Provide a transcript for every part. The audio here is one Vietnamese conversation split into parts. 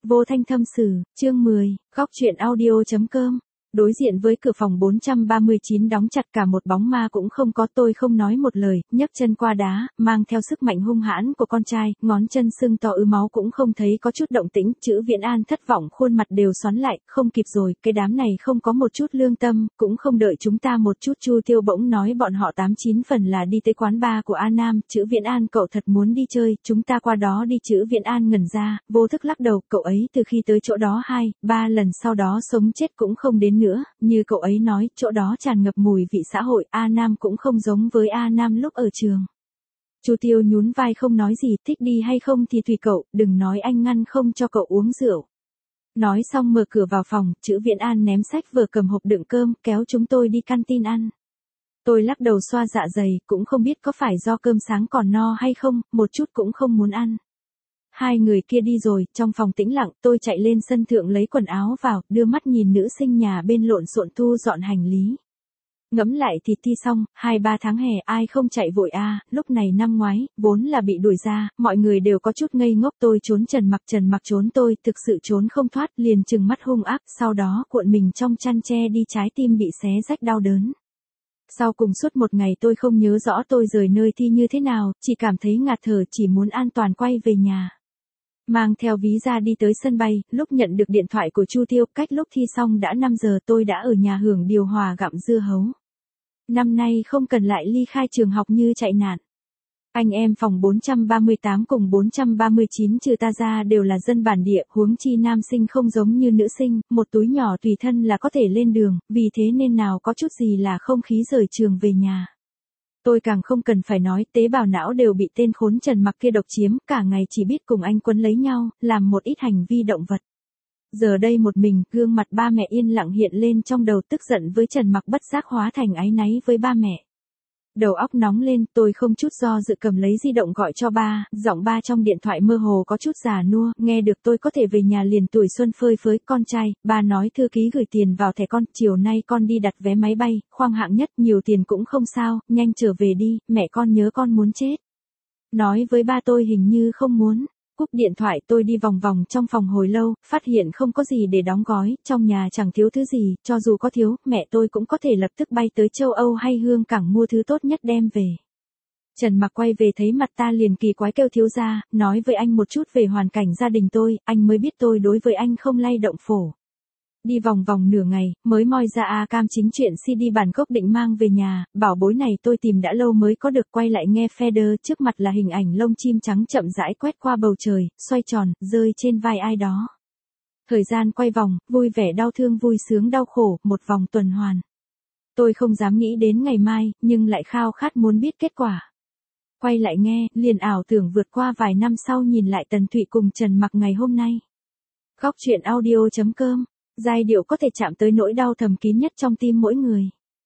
Vô Thanh Thâm Sử, chương 10, góc truyện audio.com. Đối diện với cửa phòng 439 đóng chặt, cả một bóng ma cũng không có. Tôi không nói một lời, nhấc chân qua đá, mang theo sức mạnh hung hãn của con trai, ngón chân sưng to ứ máu cũng không thấy có chút động tĩnh. Chữ Viễn An thất vọng, khuôn mặt đều xoắn lại, không kịp rồi, cái đám này không có một chút lương tâm, cũng không đợi chúng ta một chút. Chu Tiêu bỗng nói bọn họ 89 phần là đi tới quán bar của A Nam. Chữ Viễn An, cậu thật muốn đi chơi, chúng ta qua đó đi. Chữ Viễn An ngẩn ra, vô thức lắc đầu, cậu ấy từ khi tới chỗ đó 2-3 lần sau đó sống chết cũng không đến nữa, như cậu ấy nói, chỗ đó tràn ngập mùi vị xã hội. A Nam cũng không giống với A Nam lúc ở trường. Chu Tiêu nhún vai không nói gì, thích đi hay không thì tùy cậu, đừng nói anh ngăn không cho cậu uống rượu. Nói xong mở cửa vào phòng, Chữ Viễn An ném sách vừa cầm hộp đựng cơm, kéo chúng tôi đi canteen ăn. Tôi lắc đầu xoa dạ dày, cũng không biết có phải do cơm sáng còn no hay không, một chút cũng không muốn ăn. Hai người kia đi rồi, trong phòng tĩnh lặng, tôi chạy lên sân thượng lấy quần áo vào, đưa mắt nhìn nữ sinh nhà bên lộn xộn thu dọn hành lý. Ngẫm lại thì thi xong, 2-3 tháng hè ai không chạy vội a. Lúc này năm ngoái, vốn là bị đuổi ra, mọi người đều có chút ngây ngốc. Tôi trốn Trần Mặc trốn tôi, thực sự trốn không thoát, liền trừng mắt hung ác, sau đó cuộn mình trong chăn che đi, trái tim bị xé rách đau đớn. Sau cùng suốt một ngày tôi không nhớ rõ tôi rời nơi thi như thế nào, chỉ cảm thấy ngạt thở, chỉ muốn an toàn quay về nhà. Mang theo ví ra đi tới sân bay, lúc nhận được điện thoại của Chu Tiêu, cách lúc thi xong đã 5 giờ, tôi đã ở nhà hưởng điều hòa gặm dưa hấu. Năm nay không cần lại ly khai trường học như chạy nạn. Anh em phòng 438 cùng 439 trừ ta ra đều là dân bản địa, huống chi nam sinh không giống như nữ sinh, một túi nhỏ tùy thân là có thể lên đường, vì thế nên nào có chút gì là không khí rời trường về nhà. Tôi càng không cần phải nói, tế bào não đều bị tên khốn Trần Mặc kia độc chiếm, cả ngày chỉ biết cùng anh quấn lấy nhau, làm một ít hành vi động vật. Giờ đây một mình, gương mặt ba mẹ yên lặng hiện lên trong đầu, tức giận với Trần Mặc bất giác hóa thành áy náy với ba mẹ. Đầu óc nóng lên, tôi không chút do dự cầm lấy di động gọi cho ba, giọng ba trong điện thoại mơ hồ có chút già nua, nghe được tôi có thể về nhà liền tuổi xuân phơi phới. Con trai, ba nói thư ký gửi tiền vào thẻ con, chiều nay con đi đặt vé máy bay, khoang hạng nhất, nhiều tiền cũng không sao, nhanh trở về đi, mẹ con nhớ con muốn chết. Nói với ba tôi hình như không muốn. Cúp điện thoại tôi đi vòng vòng trong phòng hồi lâu, phát hiện không có gì để đóng gói, trong nhà chẳng thiếu thứ gì, cho dù có thiếu, mẹ tôi cũng có thể lập tức bay tới châu Âu hay Hương Cảng mua thứ tốt nhất đem về. Trần Mặc quay về thấy mặt ta liền kỳ quái, kêu thiếu gia, nói với anh một chút về hoàn cảnh gia đình tôi, anh mới biết tôi đối với anh không lay động phổ. Đi vòng vòng nửa ngày, mới moi ra A Cam chính truyện CD bản gốc định mang về nhà, bảo bối này tôi tìm đã lâu mới có được. Quay lại nghe Feder, trước mặt là hình ảnh lông chim trắng chậm rãi quét qua bầu trời, xoay tròn, rơi trên vai ai đó. Thời gian quay vòng, vui vẻ đau thương, vui sướng đau khổ, một vòng tuần hoàn. Tôi không dám nghĩ đến ngày mai, nhưng lại khao khát muốn biết kết quả. Quay lại nghe, liền ảo tưởng vượt qua vài năm sau nhìn lại Tần Thụy cùng Trần Mặc ngày hôm nay. Góc truyện audio.com. Giai điệu có thể chạm tới nỗi đau thầm kín nhất trong tim mỗi người.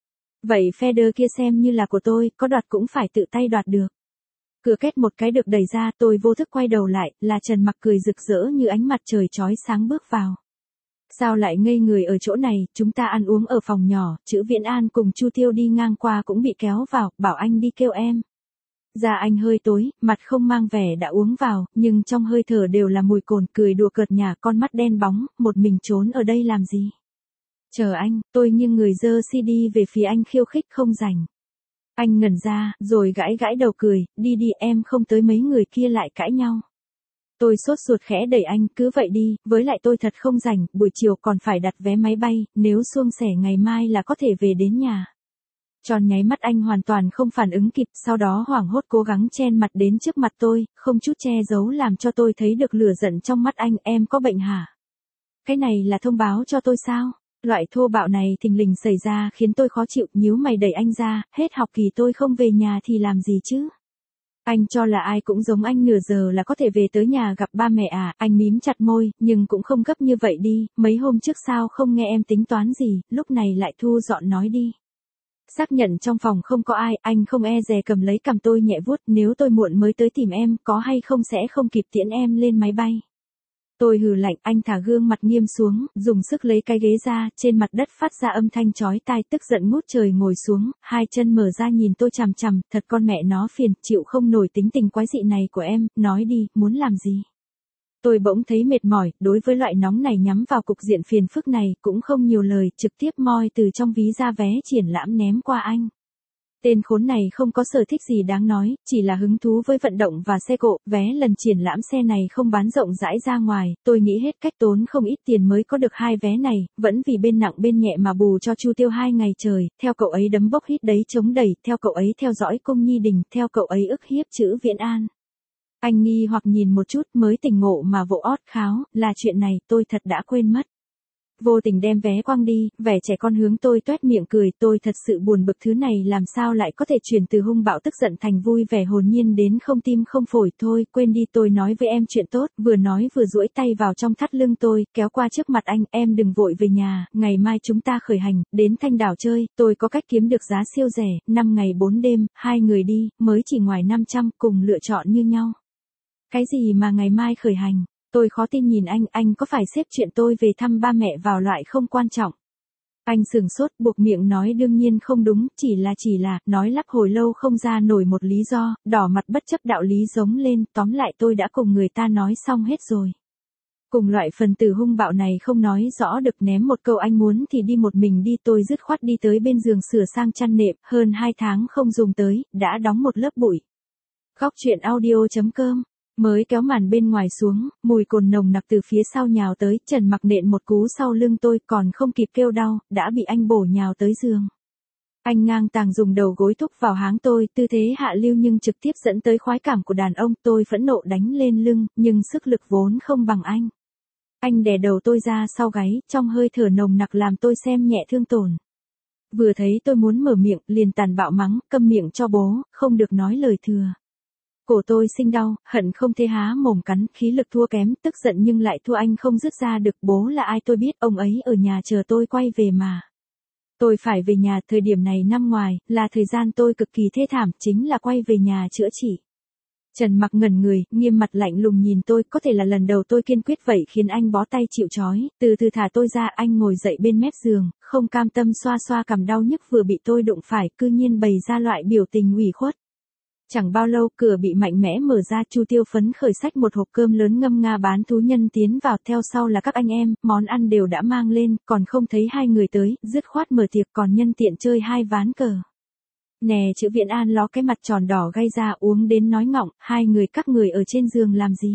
Vậy Feder kia xem như là của tôi, có đoạt cũng phải tự tay đoạt được. Cửa két một cái được đẩy ra, tôi vô thức quay đầu lại, là Trần Mặc cười rực rỡ như ánh mặt trời chói sáng bước vào. Sao lại ngây người ở chỗ này, chúng ta ăn uống ở phòng nhỏ. Chữ Viễn An cùng Chu Tiêu đi ngang qua cũng bị kéo vào, bảo anh đi kêu em. Da anh hơi tối, mặt không mang vẻ đã uống vào, nhưng trong hơi thở đều là mùi cồn, cười đùa cợt nhả, con mắt đen bóng, một mình trốn ở đây làm gì? Chờ anh, tôi nghiêng người giơ CD về phía anh khiêu khích, không rảnh. Anh ngẩn ra, rồi gãi gãi đầu cười, đi đi em không tới mấy người kia lại cãi nhau. Tôi sốt ruột khẽ đẩy anh, cứ vậy đi, với lại tôi thật không rảnh, buổi chiều còn phải đặt vé máy bay, nếu suông sẻ ngày mai là có thể về đến nhà. Tròn nháy mắt anh hoàn toàn không phản ứng kịp, sau đó hoảng hốt cố gắng chen mặt đến trước mặt tôi, không chút che giấu làm cho tôi thấy được lửa giận trong mắt anh. Em có bệnh hả? Cái này là thông báo cho tôi sao? Loại thô bạo này thình lình xảy ra khiến tôi khó chịu, nhíu mày đẩy anh ra, hết học kỳ tôi không về nhà thì làm gì chứ? Anh cho là ai cũng giống anh nửa giờ là có thể về tới nhà gặp ba mẹ à? Anh mím chặt môi, nhưng cũng không gấp như vậy đi, mấy hôm trước sao không nghe em tính toán gì, lúc này lại thu dọn nói đi. Xác nhận trong phòng không có ai, anh không e dè cầm lấy cằm tôi nhẹ vuốt, nếu tôi muộn mới tới tìm em, có hay không sẽ không kịp tiễn em lên máy bay. Tôi hừ lạnh, anh thả gương mặt nghiêm xuống, dùng sức lấy cái ghế ra, trên mặt đất phát ra âm thanh chói tai, tức giận ngút trời ngồi xuống, hai chân mở ra nhìn tôi chằm chằm, thật con mẹ nó phiền, chịu không nổi tính tình quái dị này của em, nói đi, muốn làm gì? Tôi bỗng thấy mệt mỏi, đối với loại nóng này nhắm vào cục diện phiền phức này, cũng không nhiều lời, trực tiếp moi từ trong ví ra vé triển lãm ném qua anh. Tên khốn này không có sở thích gì đáng nói, chỉ là hứng thú với vận động và xe cộ, vé lần triển lãm xe này không bán rộng rãi ra ngoài, tôi nghĩ hết cách tốn không ít tiền mới có được 2 vé này, vẫn vì bên nặng bên nhẹ mà bù cho Chu Tiêu 2 ngày trời, theo cậu ấy đấm bốc hít đấy chống đẩy, theo cậu ấy theo dõi cung Nhi Đình, theo cậu ấy ức hiếp Trữ Viễn An. Anh nghi hoặc nhìn một chút mới tỉnh ngộ mà vỗ ót kháo, là chuyện này tôi thật đã quên mất. Vô tình đem vé quăng đi, vẻ trẻ con hướng tôi toét miệng cười, tôi thật sự buồn bực thứ này làm sao lại có thể chuyển từ hung bạo tức giận thành vui vẻ hồn nhiên đến không tim không phổi thôi, quên đi tôi nói với em chuyện tốt, vừa nói vừa duỗi tay vào trong thắt lưng tôi, kéo qua trước mặt anh, em đừng vội về nhà, ngày mai chúng ta khởi hành, đến Thanh Đảo chơi, tôi có cách kiếm được giá siêu rẻ, 5 ngày 4 đêm, 2 người đi, mới chỉ ngoài 500, cùng lựa chọn như nhau. Cái gì mà ngày mai khởi hành? Tôi khó tin nhìn anh có phải xếp chuyện tôi về thăm ba mẹ vào loại không quan trọng? Anh sửng sốt, buộc miệng nói đương nhiên không đúng, chỉ là, nói lắp hồi lâu không ra nổi một lý do, đỏ mặt bất chấp đạo lý giống lên, tóm lại tôi đã cùng người ta nói xong hết rồi. Cùng loại phần tử hung bạo này không nói rõ được ném một câu anh muốn thì đi một mình đi tôi dứt khoát đi tới bên giường sửa sang chăn nệm, hơn 2 tháng không dùng tới, đã đóng một lớp bụi. Góc chuyện audio.com Mới kéo màn bên ngoài xuống, mùi cồn nồng nặc từ phía sau nhào tới, Trần Mặc nện một cú sau lưng tôi còn không kịp kêu đau, đã bị anh bổ nhào tới giường. Anh ngang tàng dùng đầu gối thúc vào háng tôi, tư thế hạ lưu nhưng trực tiếp dẫn tới khoái cảm của đàn ông, tôi phẫn nộ đánh lên lưng, nhưng sức lực vốn không bằng anh. Anh đè đầu tôi ra sau gáy, trong hơi thở nồng nặc làm tôi xem nhẹ thương tổn. Vừa thấy tôi muốn mở miệng, liền tàn bạo mắng, câm miệng cho bố, không được nói lời thừa. Cổ tôi sinh đau, hận không thể há mồm cắn, khí lực thua kém, tức giận nhưng lại thua anh không dứt ra được, bố là ai tôi biết, ông ấy ở nhà chờ tôi quay về mà. Tôi phải về nhà, thời điểm này năm ngoài, là thời gian tôi cực kỳ thê thảm, chính là quay về nhà chữa trị. Trần Mặc ngẩn người, nghiêm mặt lạnh lùng nhìn tôi, có thể là lần đầu tôi kiên quyết vậy khiến anh bó tay chịu trói, từ từ thả tôi ra, anh ngồi dậy bên mép giường, không cam tâm xoa xoa cằm đau nhức vừa bị tôi đụng phải, cư nhiên bày ra loại biểu tình ủy khuất. Chẳng bao lâu cửa bị mạnh mẽ mở ra, Chu Tiêu phấn khởi xách một hộp cơm lớn ngâm nga bán thú nhân tiến vào, theo sau là các anh em, món ăn đều đã mang lên, còn không thấy hai người tới, dứt khoát mở tiệc còn nhân tiện chơi 2 ván cờ. Nè Trữ Viễn An ló cái mặt tròn đỏ gay ra uống đến nói ngọng, hai người các người ở trên giường làm gì?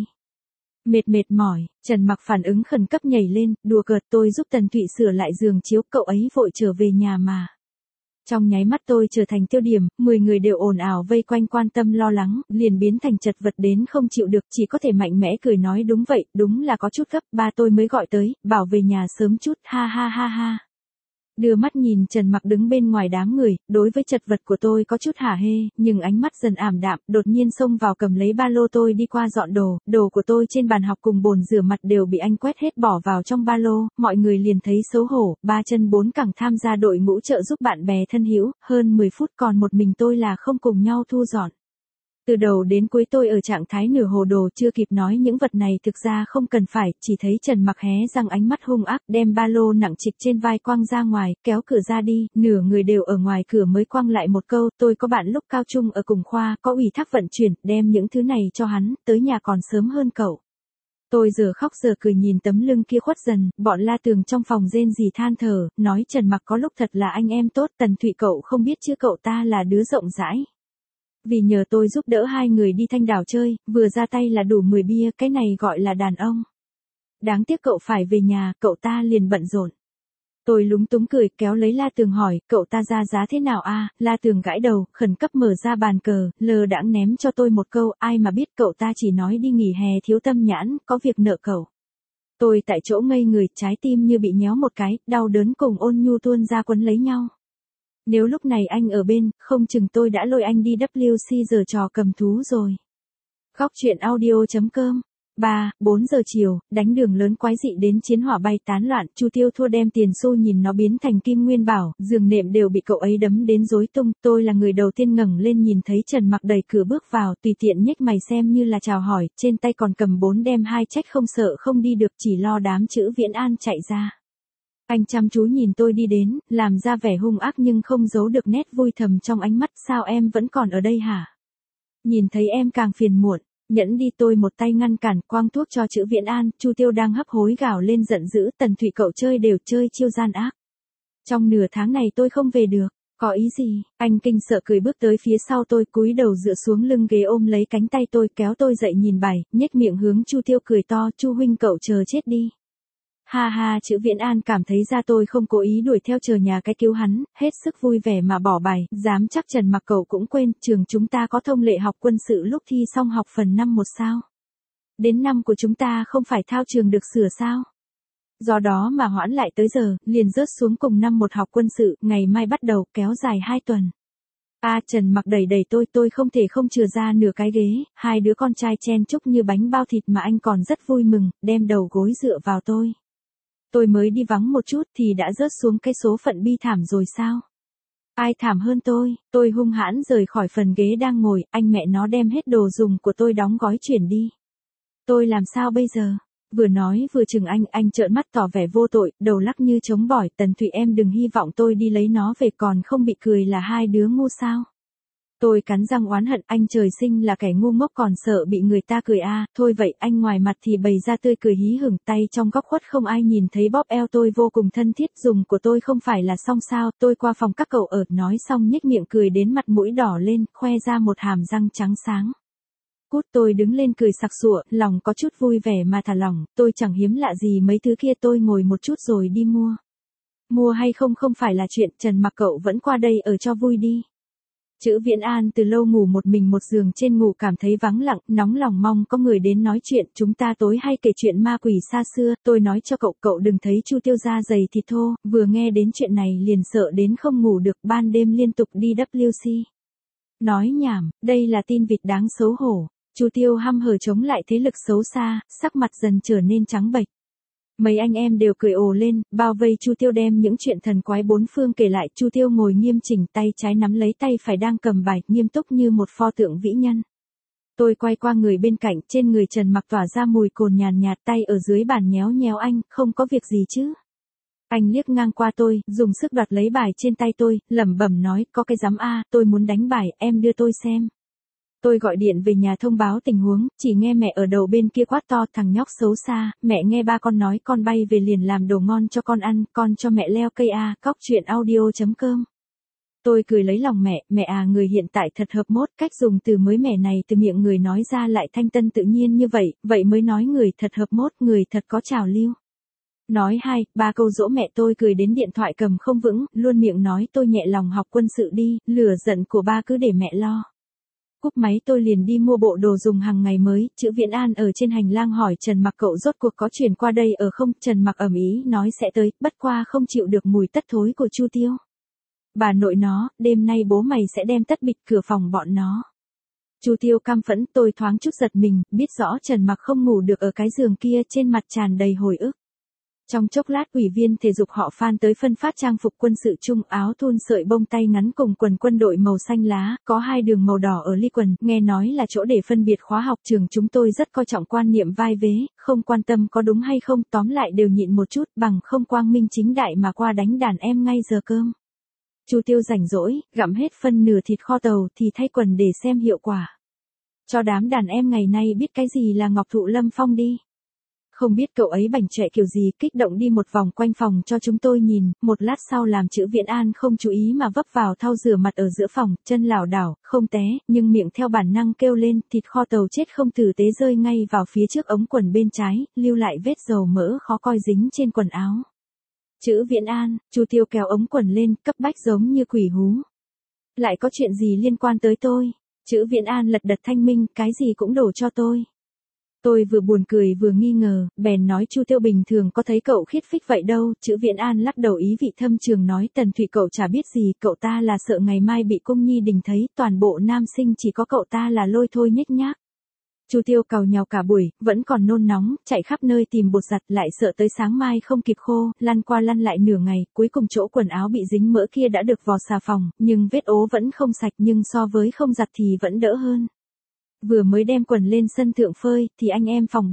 Mệt mỏi, Trần Mặc phản ứng khẩn cấp nhảy lên, đùa cợt tôi giúp Tần Thụy sửa lại giường chiếu, cậu ấy vội trở về nhà mà. Trong nháy mắt tôi trở thành tiêu điểm, 10 người đều ồn ào vây quanh quan tâm lo lắng, liền biến thành chật vật đến không chịu được, chỉ có thể mạnh mẽ cười nói đúng vậy, đúng là có chút gấp, ba tôi mới gọi tới, bảo về nhà sớm chút, ha ha ha ha. Đưa mắt nhìn Trần Mặc đứng bên ngoài đám người, đối với chật vật của tôi có chút hả hê, nhưng ánh mắt dần ảm đạm, đột nhiên xông vào cầm lấy ba lô tôi đi qua dọn đồ, đồ của tôi trên bàn học cùng bồn rửa mặt đều bị anh quét hết bỏ vào trong ba lô, mọi người liền thấy xấu hổ, 3 chân 4 cẳng tham gia đội ngũ trợ giúp bạn bè thân hữu, hơn 10 phút còn một mình tôi là không cùng nhau thu dọn. Từ đầu đến cuối tôi ở trạng thái nửa hồ đồ, chưa kịp nói những vật này thực ra không cần phải, chỉ thấy Trần Mặc hé răng ánh mắt hung ác, đem ba lô nặng trịch trên vai quăng ra ngoài, kéo cửa ra đi, nửa người đều ở ngoài cửa mới quăng lại một câu, tôi có bạn lúc cao trung ở cùng khoa, có ủy thác vận chuyển, đem những thứ này cho hắn, tới nhà còn sớm hơn cậu. Tôi giờ khóc giờ cười nhìn tấm lưng kia khuất dần, bọn La Tường trong phòng rên rỉ than thở, nói Trần Mặc có lúc thật là anh em tốt, Tần Thụy cậu không biết chứ cậu ta là đứa rộng rãi. Vì nhờ tôi giúp đỡ hai người đi Thanh Đảo chơi, vừa ra tay là đủ 10 bia, cái này gọi là đàn ông. Đáng tiếc cậu phải về nhà, cậu ta liền bận rộn. Tôi lúng túng cười, kéo lấy La Tường hỏi, cậu ta ra giá thế nào a? La Tường gãi đầu, khẩn cấp mở ra bàn cờ, lơ đãng ném cho tôi một câu, ai mà biết cậu ta chỉ nói đi nghỉ hè thiếu tâm nhãn, có việc nợ cậu. Tôi tại chỗ ngây người, trái tim như bị nhéo một cái, đau đớn cùng ôn nhu tuôn ra quấn lấy nhau. Nếu lúc này anh ở bên, không chừng tôi đã lôi anh đi WC giờ trò cầm thú rồi. Góc chuyện audio.com 4 giờ chiều, đánh đường lớn quái dị đến chiến hỏa bay tán loạn, Chu Tiêu thua đem tiền xu nhìn nó biến thành kim nguyên bảo, giường nệm đều bị cậu ấy đấm đến rối tung, tôi là người đầu tiên ngẩng lên nhìn thấy Trần Mặc đẩy cửa bước vào, tùy tiện nhếch mày xem như là chào hỏi, trên tay còn cầm 4 đem 2 trách không sợ không đi được chỉ lo đám Trữ Viễn An chạy ra. Anh chăm chú nhìn tôi đi đến, làm ra vẻ hung ác nhưng không giấu được nét vui thầm trong ánh mắt, sao em vẫn còn ở đây hả? Nhìn thấy em càng phiền muộn. Nhẫn đi, tôi một tay ngăn cản, quăng thuốc cho Chữ Viễn An. Chu Tiêu đang hấp hối gào lên giận dữ, Tần Thụy cậu chơi đều chơi chiêu gian ác. Trong nửa tháng này tôi không về được. Có ý gì? Anh kinh sợ cười bước tới phía sau tôi, cúi đầu dựa xuống lưng ghế ôm lấy cánh tay tôi, kéo tôi dậy nhìn bài, nhếch miệng hướng Chu Tiêu cười to, Chu huynh cậu chờ chết đi. Ha ha, Chữ Viễn An cảm thấy ra tôi không cố ý đuổi theo chờ nhà cái cứu hắn, hết sức vui vẻ mà bỏ bài, dám chắc Trần Mặc cậu cũng quên, trường chúng ta có thông lệ học quân sự lúc thi xong học phần năm một sao. Đến năm của chúng ta không phải thao trường được sửa sao. Do đó mà hoãn lại tới giờ, liền rớt xuống cùng năm một học quân sự, ngày mai bắt đầu, kéo dài 2 tuần. Trần Mặc đẩy đẩy tôi không thể không chừa ra nửa cái ghế, hai đứa con trai chen chúc như bánh bao thịt mà anh còn rất vui mừng, đem đầu gối dựa vào tôi. Tôi mới đi vắng một chút thì đã rớt xuống cái số phận bi thảm rồi sao? Ai thảm hơn tôi hung hãn rời khỏi phần ghế đang ngồi, anh mẹ nó đem hết đồ dùng của tôi đóng gói chuyển đi. Tôi làm sao bây giờ? Vừa nói vừa chừng anh trợn mắt tỏ vẻ vô tội, đầu lắc như trống bỏi, Tần Thụy em đừng hy vọng tôi đi lấy nó về còn không bị cười là hai đứa ngu sao. Tôi cắn răng oán hận, anh trời sinh là kẻ ngu ngốc còn sợ bị người ta cười thôi vậy anh ngoài mặt thì bày ra tươi cười hí hửng, tay trong góc khuất không ai nhìn thấy bóp eo tôi vô cùng thân thiết, dùng của tôi không phải là xong sao, tôi qua phòng các cậu ở, nói xong nhếch miệng cười đến mặt mũi đỏ lên, khoe ra một hàm răng trắng sáng. Cút, tôi đứng lên cười sặc sụa, lòng có chút vui vẻ mà thả lỏng, tôi chẳng hiếm lạ gì mấy thứ kia, tôi ngồi một chút rồi đi mua. Mua hay không không phải là chuyện, Trần Mặc cậu vẫn qua đây ở cho vui đi. Chữ Viễn An từ lâu ngủ một mình một giường trên, ngủ cảm thấy vắng lặng, nóng lòng mong có người đến nói chuyện, chúng ta tối hay kể chuyện ma quỷ xa xưa, tôi nói cho cậu đừng thấy Chu Tiêu da dày thịt thô, vừa nghe đến chuyện này liền sợ đến không ngủ được, ban đêm liên tục đi WC. Nói nhảm, đây là tin vịt đáng xấu hổ. Chu Tiêu hăm hở chống lại thế lực xấu xa, sắc mặt dần trở nên trắng bệch. Mấy anh em đều cười ồ lên, bao vây Chu Tiêu đem những chuyện thần quái bốn phương kể lại. Chu Tiêu ngồi nghiêm chỉnh, tay trái nắm lấy tay phải đang cầm bài, nghiêm túc như một pho tượng vĩ nhân. Tôi quay qua người bên cạnh, trên người Trần Mặc tỏa ra mùi cồn nhàn nhạt, tay ở dưới bàn nhéo nhéo, anh, không có việc gì chứ? Anh liếc ngang qua tôi, dùng sức đoạt lấy bài trên tay tôi, lẩm bẩm nói, có cái giám tôi muốn đánh bài, em đưa tôi xem. Tôi gọi điện về nhà thông báo tình huống, chỉ nghe mẹ ở đầu bên kia quát to, thằng nhóc xấu xa, mẹ nghe ba con nói con bay về liền làm đồ ngon cho con ăn, con cho mẹ leo cây cóc truyện audio.com. Tôi cười lấy lòng mẹ người hiện tại thật hợp mốt, cách dùng từ mới mẻ này từ miệng người nói ra lại thanh tân tự nhiên như vậy, vậy mới nói người thật hợp mốt, người thật có trào lưu. Nói 2-3 câu dỗ mẹ, tôi cười đến điện thoại cầm không vững, luôn miệng nói tôi nhẹ lòng học quân sự đi, lửa giận của ba cứ để mẹ lo. Cúp máy tôi liền đi mua bộ đồ dùng hàng ngày mới. Chữ Viễn An ở trên hành lang hỏi Trần Mặc cậu rốt cuộc có chuyển qua đây ở không, Trần Mặc ầm ĩ nói sẽ tới, bất qua không chịu được mùi tất thối của Chu Tiêu. Bà nội nó, đêm nay bố mày sẽ đem tất bịt cửa phòng bọn nó. Chu Tiêu căm phẫn, tôi thoáng chút giật mình, biết rõ Trần Mặc không ngủ được ở cái giường kia, trên mặt tràn đầy hồi ức. Trong chốc lát ủy viên thể dục họ Phan tới phân phát trang phục quân sự chung, áo thun sợi bông tay ngắn cùng quần quân đội màu xanh lá, có 2 đường màu đỏ ở ly quần, nghe nói là chỗ để phân biệt khóa học. Trường chúng tôi rất coi trọng quan niệm vai vế, không quan tâm có đúng hay không, tóm lại đều nhịn một chút, bằng không quang minh chính đại mà qua đánh đàn em ngay giờ cơm. Chu Tiêu rảnh rỗi, gặm hết phân nửa thịt kho tàu thì thay quần để xem hiệu quả. Cho đám đàn em ngày nay biết cái gì là Ngọc Thụ Lâm Phong đi. Không biết cậu ấy bảnh trệ kiểu gì, kích động đi một vòng quanh phòng cho chúng tôi nhìn, một lát sau làm Chữ Viễn An không chú ý mà vấp vào thau rửa mặt ở giữa phòng, chân lảo đảo, không té, nhưng miệng theo bản năng kêu lên, thịt kho tàu chết không tử tế rơi ngay vào phía trước ống quần bên trái, lưu lại vết dầu mỡ khó coi dính trên quần áo. Chữ Viễn An, Chu Tiêu kéo ống quần lên, cấp bách giống như quỷ hú. Lại có chuyện gì liên quan tới tôi? Chữ Viễn An lật đật thanh minh, cái gì cũng đổ cho tôi. Tôi vừa buồn cười vừa nghi ngờ, bèn nói Chu Tiêu bình thường có thấy cậu khiết phích vậy đâu. Chữ Viễn An lắc đầu ý vị thâm trường nói, Tần Thụy cậu chả biết gì, cậu ta là sợ ngày mai bị cung nhi đình thấy, toàn bộ nam sinh chỉ có cậu ta là lôi thôi nhếch nhác. Chu Tiêu càu nhàu cả buổi, vẫn còn nôn nóng, chạy khắp nơi tìm bột giặt, lại sợ tới sáng mai không kịp khô, lăn qua lăn lại nửa ngày, cuối cùng chỗ quần áo bị dính mỡ kia đã được vò xà phòng, nhưng vết ố vẫn không sạch, nhưng so với không giặt thì vẫn đỡ hơn. Vừa mới đem quần lên sân thượng phơi, thì anh em phòng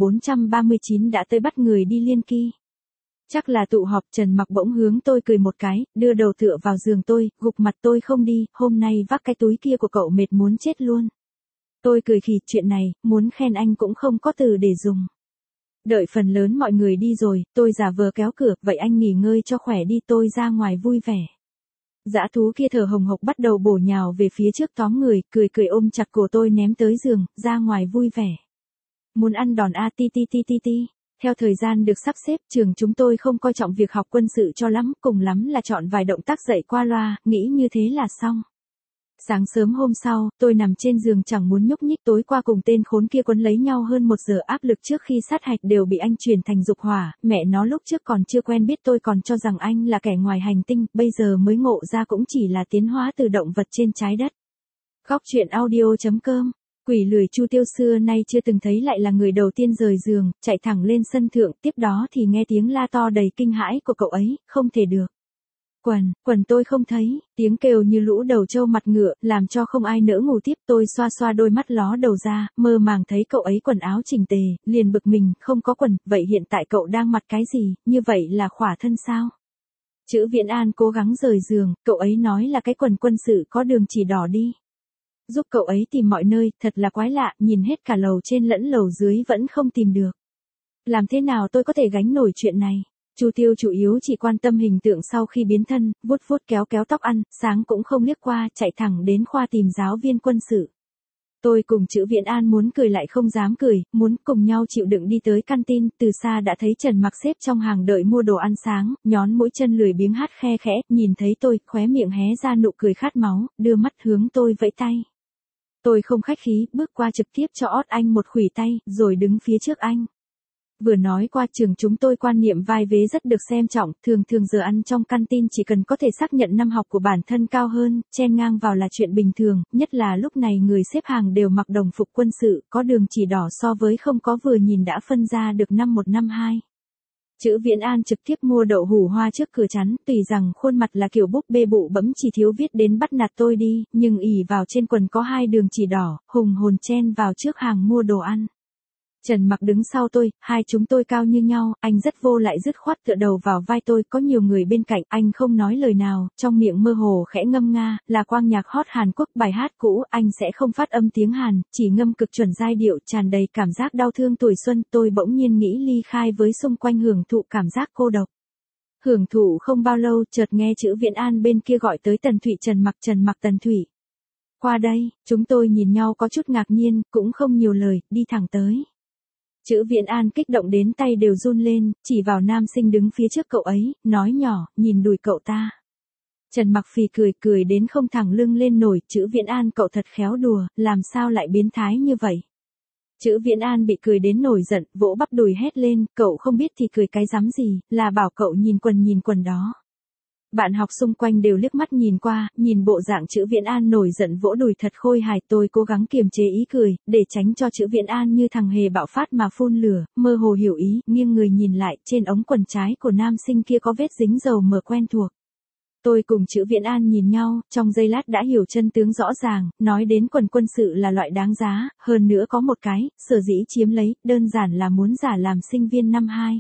439 đã tới bắt người đi liên ki. Chắc là tụ họp. Trần Mặc bỗng hướng tôi cười một cái, đưa đầu tựa vào giường tôi, gục mặt tôi không đi, hôm nay vác cái túi kia của cậu mệt muốn chết luôn. Tôi cười khì, chuyện này, muốn khen anh cũng không có từ để dùng. Đợi phần lớn mọi người đi rồi, tôi giả vờ kéo cửa, vậy anh nghỉ ngơi cho khỏe đi, tôi ra ngoài vui vẻ. Dã thú kia thở hồng hộc bắt đầu bổ nhào về phía trước tóm người, cười cười ôm chặt cổ tôi ném tới giường, ra ngoài vui vẻ. Muốn ăn đòn a ti ti ti ti ti. Theo thời gian được sắp xếp, trường chúng tôi không coi trọng việc học quân sự cho lắm, cùng lắm là chọn vài động tác dạy qua loa, nghĩ như thế là xong. Sáng sớm hôm sau, tôi nằm trên giường chẳng muốn nhúc nhích, tối qua cùng tên khốn kia quấn lấy nhau hơn 1 giờ, áp lực trước khi sát hạch đều bị anh chuyển thành dục hỏa, mẹ nó lúc trước còn chưa quen biết tôi còn cho rằng anh là kẻ ngoài hành tinh, bây giờ mới ngộ ra cũng chỉ là tiến hóa từ động vật trên trái đất. Góc truyện audio.com. Quỷ lười Chu Tiêu xưa nay chưa từng thấy lại là người đầu tiên rời giường, chạy thẳng lên sân thượng, tiếp đó thì nghe tiếng la to đầy kinh hãi của cậu ấy, không thể được. Quần tôi không thấy, tiếng kêu như lũ đầu trâu mặt ngựa, làm cho không ai nỡ ngủ tiếp. Tôi xoa xoa đôi mắt ló đầu ra, mơ màng thấy cậu ấy quần áo chỉnh tề, liền bực mình, không có quần, vậy hiện tại cậu đang mặc cái gì, như vậy là khỏa thân sao? Chữ Viễn An cố gắng rời giường, cậu ấy nói là cái quần quân sự có đường chỉ đỏ đi. Giúp cậu ấy tìm mọi nơi, thật là quái lạ, nhìn hết cả lầu trên lẫn lầu dưới vẫn không tìm được. Làm thế nào tôi có thể gánh nổi chuyện này? Chu Tiêu chủ yếu chỉ quan tâm hình tượng sau khi biến thân, vuốt vuốt kéo kéo tóc ăn, sáng cũng không liếc qua, chạy thẳng đến khoa tìm giáo viên quân sự. Tôi cùng chữ Viễn An muốn cười lại không dám cười, muốn cùng nhau chịu đựng đi tới canteen, từ xa đã thấy Trần Mặc xếp trong hàng đợi mua đồ ăn sáng, nhón mũi chân lười biếng hát khe khẽ, nhìn thấy tôi, khóe miệng hé ra nụ cười khát máu, đưa mắt hướng tôi vẫy tay. Tôi không khách khí, bước qua trực tiếp cho ót anh một khuỷu tay, rồi đứng phía trước anh. Vừa nói qua trường chúng tôi quan niệm vai vế rất được xem trọng, thường giờ ăn trong canteen chỉ cần có thể xác nhận năm học của bản thân cao hơn, chen ngang vào là chuyện bình thường, nhất là lúc này người xếp hàng đều mặc đồng phục quân sự, có đường chỉ đỏ so với không có vừa nhìn đã phân ra được năm 1 năm 2. Chữ Viễn An trực tiếp mua đậu hủ hoa trước cửa chắn, tùy rằng khuôn mặt là kiểu búp bê bụ bẫm chỉ thiếu viết đến bắt nạt tôi đi, nhưng ỉ vào trên quần có 2 đường chỉ đỏ, hùng hồn chen vào trước hàng mua đồ ăn. Trần Mặc đứng sau tôi, hai chúng tôi cao như nhau, anh rất vô lại dứt khoát tựa đầu vào vai tôi, có nhiều người bên cạnh, anh không nói lời nào, trong miệng mơ hồ khẽ ngâm nga, là quang nhạc hot Hàn Quốc, bài hát cũ, anh sẽ không phát âm tiếng Hàn, chỉ ngâm cực chuẩn giai điệu, tràn đầy cảm giác đau thương tuổi xuân, tôi bỗng nhiên nghĩ ly khai với xung quanh hưởng thụ cảm giác cô độc. Hưởng thụ không bao lâu, chợt nghe chữ Viễn An bên kia gọi tới Tần Thụy, Trần Mặc Tần Thụy. Qua đây, chúng tôi nhìn nhau có chút ngạc nhiên, cũng không nhiều lời, đi thẳng tới. Chữ Viễn An kích động đến tay đều run lên, chỉ vào nam sinh đứng phía trước cậu ấy, nói nhỏ, nhìn đùi cậu ta. Trần Mặc phì cười đến không thẳng lưng lên nổi, chữ Viễn An cậu thật khéo đùa, làm sao lại biến thái như vậy? Chữ Viễn An bị cười đến nổi giận, vỗ bắp đùi hét lên, cậu không biết thì cười cái rắm gì, là bảo cậu nhìn quần đó. Bạn học xung quanh đều liếc mắt nhìn qua, nhìn bộ dạng chữ Viễn An nổi giận vỗ đùi thật khôi hài, tôi cố gắng kiềm chế ý cười, để tránh cho chữ Viễn An như thằng hề bạo phát mà phun lửa, mơ hồ hiểu ý, nghiêng người nhìn lại, trên ống quần trái của nam sinh kia có vết dính dầu mỡ quen thuộc. Tôi cùng chữ Viễn An nhìn nhau, trong giây lát đã hiểu chân tướng rõ ràng, nói đến quần quân sự là loại đáng giá, hơn nữa có một cái, sở dĩ chiếm lấy, đơn giản là muốn giả làm sinh viên năm 2.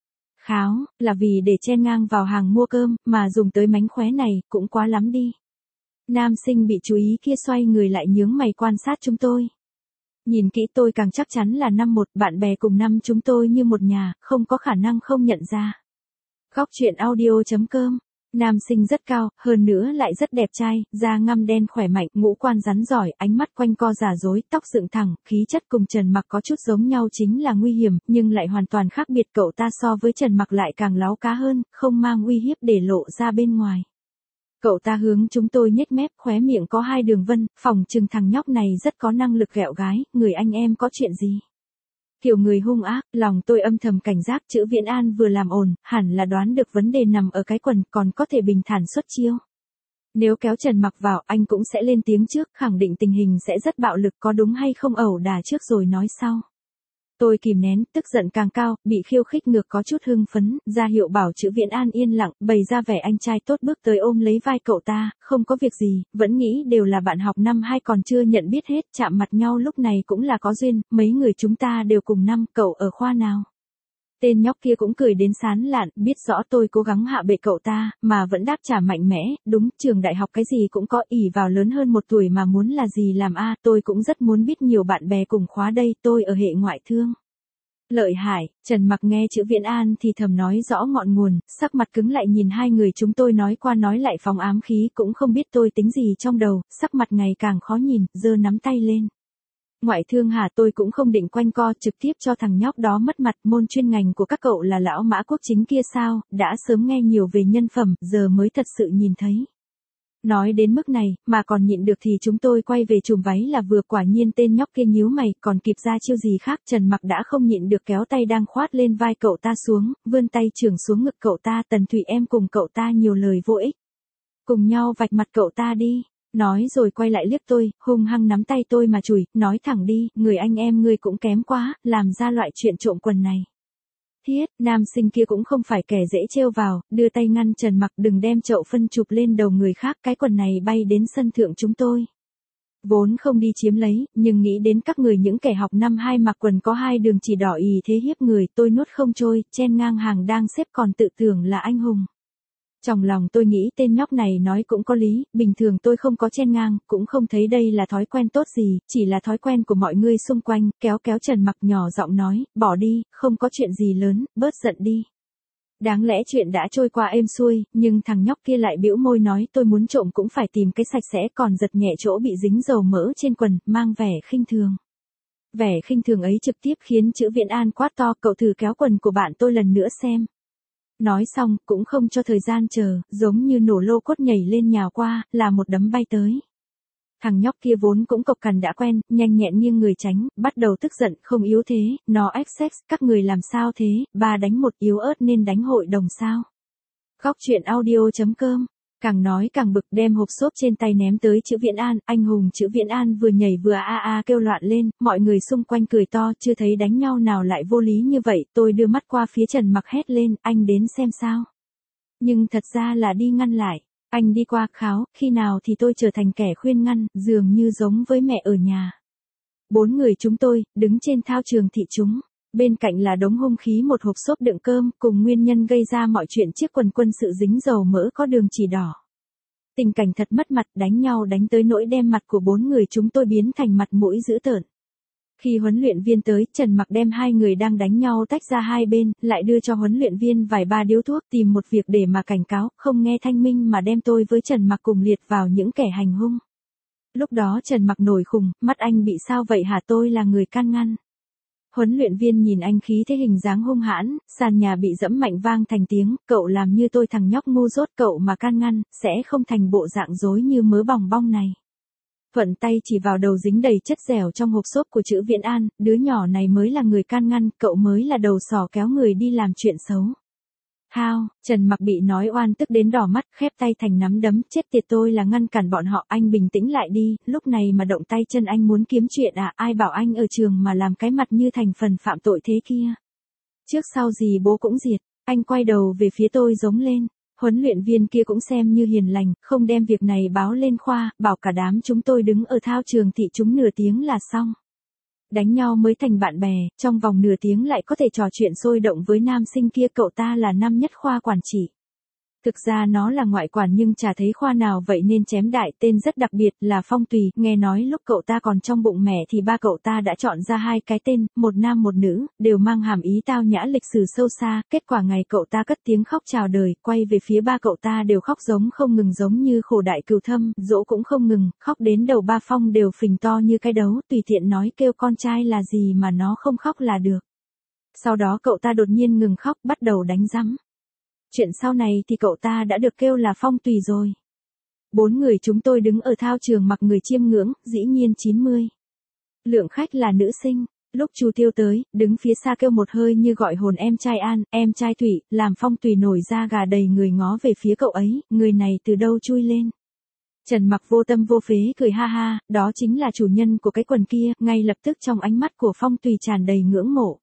Kháo, là vì để chen ngang vào hàng mua cơm, mà dùng tới mánh khóe này, cũng quá lắm đi. Nam sinh bị chú ý kia xoay người lại nhướng mày quan sát chúng tôi. Nhìn kỹ tôi càng chắc chắn là năm 1, bạn bè cùng năm chúng tôi như một nhà, không có khả năng không nhận ra. Góc truyện audio.com. Nam sinh rất cao, hơn nữa lại rất đẹp trai, da ngăm đen khỏe mạnh, ngũ quan rắn giỏi, ánh mắt quanh co giả dối, tóc dựng thẳng, khí chất cùng Trần Mặc có chút giống nhau chính là nguy hiểm, nhưng lại hoàn toàn khác biệt, cậu ta so với Trần Mặc lại càng láo cá hơn, không mang uy hiếp để lộ ra bên ngoài. Cậu ta hướng chúng tôi nhếch mép, khóe miệng có 2 đường vân, phỏng chừng thằng nhóc này rất có năng lực ghẹo gái, người anh em có chuyện gì? Kiểu người hung ác, lòng tôi âm thầm cảnh giác, chữ Viễn An vừa làm ồn, hẳn là đoán được vấn đề nằm ở cái quần, còn có thể bình thản xuất chiêu. Nếu kéo Trần Mặc vào, anh cũng sẽ lên tiếng trước, khẳng định tình hình sẽ rất bạo lực, có đúng hay không ẩu đả trước rồi nói sau. Tôi kìm nén, tức giận càng cao, bị khiêu khích ngược có chút hưng phấn, ra hiệu bảo chữ Viễn An yên lặng, bày ra vẻ anh trai tốt bước tới ôm lấy vai cậu ta, không có việc gì, vẫn nghĩ đều là bạn học năm 2 còn chưa nhận biết hết, chạm mặt nhau lúc này cũng là có duyên, mấy người chúng ta đều cùng năm, cậu ở khoa nào? Tên nhóc kia cũng cười đến sán lạn, biết rõ tôi cố gắng hạ bệ cậu ta, mà vẫn đáp trả mạnh mẽ, đúng, trường đại học cái gì cũng có, ỷ vào lớn hơn 1 tuổi mà muốn là gì làm a, tôi cũng rất muốn biết nhiều bạn bè cùng khóa đây, tôi ở hệ ngoại thương. Lợi hại, Trần Mặc nghe chữ Viễn An thì thầm nói rõ ngọn nguồn, sắc mặt cứng lại nhìn hai người chúng tôi nói qua nói lại phóng ám khí, cũng không biết tôi tính gì trong đầu, sắc mặt ngày càng khó nhìn, giơ nắm tay lên. Ngoại thương hả, tôi cũng không định quanh co, trực tiếp cho thằng nhóc đó mất mặt, môn chuyên ngành của các cậu là lão Mã Quốc chính kia sao, đã sớm nghe nhiều về nhân phẩm, giờ mới thật sự nhìn thấy. Nói đến mức này, mà còn nhịn được thì chúng tôi quay về chùm váy là vừa, quả nhiên tên nhóc kia nhíu mày, còn kịp ra chiêu gì khác, Trần Mặc đã không nhịn được kéo tay đang khoát lên vai cậu ta xuống, vươn tay chưởng xuống ngực cậu ta, Tần Thủy em cùng cậu ta nhiều lời vô ích. Cùng nhau vạch mặt cậu ta đi. Nói rồi quay lại liếc tôi, hung hăng nắm tay tôi mà chửi, nói thẳng đi, người anh em ngươi cũng kém quá, làm ra loại chuyện trộm quần này. Thiết, nam sinh kia cũng không phải kẻ dễ trêu vào, đưa tay ngăn Trần Mặc đừng đem chậu phân chụp lên đầu người khác, cái quần này bay đến sân thượng chúng tôi. Vốn không đi chiếm lấy, nhưng nghĩ đến các người những kẻ học năm 2 mặc quần có 2 đường chỉ đỏ ì thế hiếp người, tôi nuốt không trôi, chen ngang hàng đang xếp còn tự tưởng là anh hùng. Trong lòng tôi nghĩ tên nhóc này nói cũng có lý, bình thường tôi không có chen ngang, cũng không thấy đây là thói quen tốt gì, chỉ là thói quen của mọi người xung quanh, kéo Trần Mặc nhỏ giọng nói, bỏ đi, không có chuyện gì lớn, bớt giận đi. Đáng lẽ chuyện đã trôi qua êm xuôi, nhưng thằng nhóc kia lại bĩu môi nói tôi muốn trộm cũng phải tìm cái sạch sẽ, còn giật nhẹ chỗ bị dính dầu mỡ trên quần, mang vẻ khinh thường. Vẻ khinh thường ấy trực tiếp khiến chữ Viễn An quát to, cậu thử kéo quần của bạn tôi lần nữa xem. Nói xong, cũng không cho thời gian chờ, giống như nổ lô cốt nhảy lên nhào qua, là một đấm bay tới. Thằng nhóc kia vốn cũng cộc cằn đã quen, nhanh nhẹn nghiêng người tránh, bắt đầu tức giận, không yếu thế, nó XX, các người làm sao thế, ba đánh một yếu ớt nên đánh hội đồng sao. Góc chuyện audio.com, càng nói càng bực đem hộp xốp trên tay ném tới chữ Viễn An, anh hùng chữ Viễn An vừa nhảy vừa kêu loạn lên, mọi người xung quanh cười to, chưa thấy đánh nhau nào lại vô lý như vậy, tôi đưa mắt qua phía Trần Mặc hét lên, anh đến xem sao. Nhưng thật ra là đi ngăn lại, anh đi qua kháo, khi nào thì tôi trở thành kẻ khuyên ngăn, dường như giống với mẹ ở nhà. 4 người chúng tôi, đứng trên thao trường thị chúng. Bên cạnh là đống hung khí, một hộp xốp đựng cơm, cùng nguyên nhân gây ra mọi chuyện chiếc quần quân sự dính dầu mỡ có đường chỉ đỏ. Tình cảnh thật mất mặt, đánh nhau đánh tới nỗi đem mặt của 4 người chúng tôi biến thành mặt mũi dữ tợn. Khi huấn luyện viên tới, Trần Mặc đem 2 người đang đánh nhau tách ra hai bên, lại đưa cho huấn luyện viên vài ba điếu thuốc, tìm một việc để mà cảnh cáo, không nghe thanh minh mà đem tôi với Trần Mặc cùng liệt vào những kẻ hành hung. Lúc đó Trần Mặc nổi khùng, mắt anh bị sao vậy hả, tôi là người can ngăn. Huấn luyện viên nhìn anh khí thế hình dáng hung hãn, sàn nhà bị dẫm mạnh vang thành tiếng, cậu làm như tôi thằng nhóc ngu dốt, cậu mà can ngăn, sẽ không thành bộ dạng rối như mớ bòng bong này. Thuận tay chỉ vào đầu dính đầy chất dẻo trong hộp xốp của chữ Viễn An, đứa nhỏ này mới là người can ngăn, cậu mới là đầu sỏ kéo người đi làm chuyện xấu. Hao, Trần Mặc bị nói oan tức đến đỏ mắt, khép tay thành nắm đấm, chết tiệt, tôi là ngăn cản bọn họ, anh bình tĩnh lại đi, lúc này mà động tay chân anh muốn kiếm chuyện à, ai bảo anh ở trường mà làm cái mặt như thành phần phạm tội thế kia. Trước sau gì bố cũng diệt, anh quay đầu về phía tôi giống lên, huấn luyện viên kia cũng xem như hiền lành, không đem việc này báo lên khoa, bảo cả đám chúng tôi đứng ở thao trường thị chúng nửa tiếng là xong. Đánh nhau mới thành bạn bè, trong vòng nửa tiếng lại có thể trò chuyện sôi động với nam sinh kia, cậu ta là năm nhất khoa quản trị. Thực ra nó là ngoại quản nhưng chả thấy khoa nào vậy nên chém đại, tên rất đặc biệt là Phong Tùy, nghe nói lúc cậu ta còn trong bụng mẹ thì ba cậu ta đã chọn ra 2 cái tên, một nam một nữ, đều mang hàm ý tao nhã lịch sử sâu xa, kết quả ngày cậu ta cất tiếng khóc chào đời, quay về phía ba cậu ta đều khóc giống không ngừng, giống như khổ đại cừu thâm, dỗ cũng không ngừng, khóc đến đầu ba Phong đều phình to như cái đấu, tùy tiện nói kêu con trai là gì mà nó không khóc là được. Sau đó cậu ta đột nhiên ngừng khóc, bắt đầu đánh rắm. Chuyện sau này thì cậu ta đã được kêu là Phong Tùy rồi. 4 người chúng tôi đứng ở thao trường mặc người chiêm ngưỡng, dĩ nhiên 90. Lượng khách là nữ sinh, lúc Chu Tiêu tới, đứng phía xa kêu một hơi như gọi hồn em trai An, em trai Thủy, làm Phong Tùy nổi da gà đầy người ngó về phía cậu ấy, người này từ đâu chui lên. Trần Mặc vô tâm vô phế cười ha ha, đó chính là chủ nhân của cái quần kia, ngay lập tức trong ánh mắt của Phong Tùy tràn đầy ngưỡng mộ.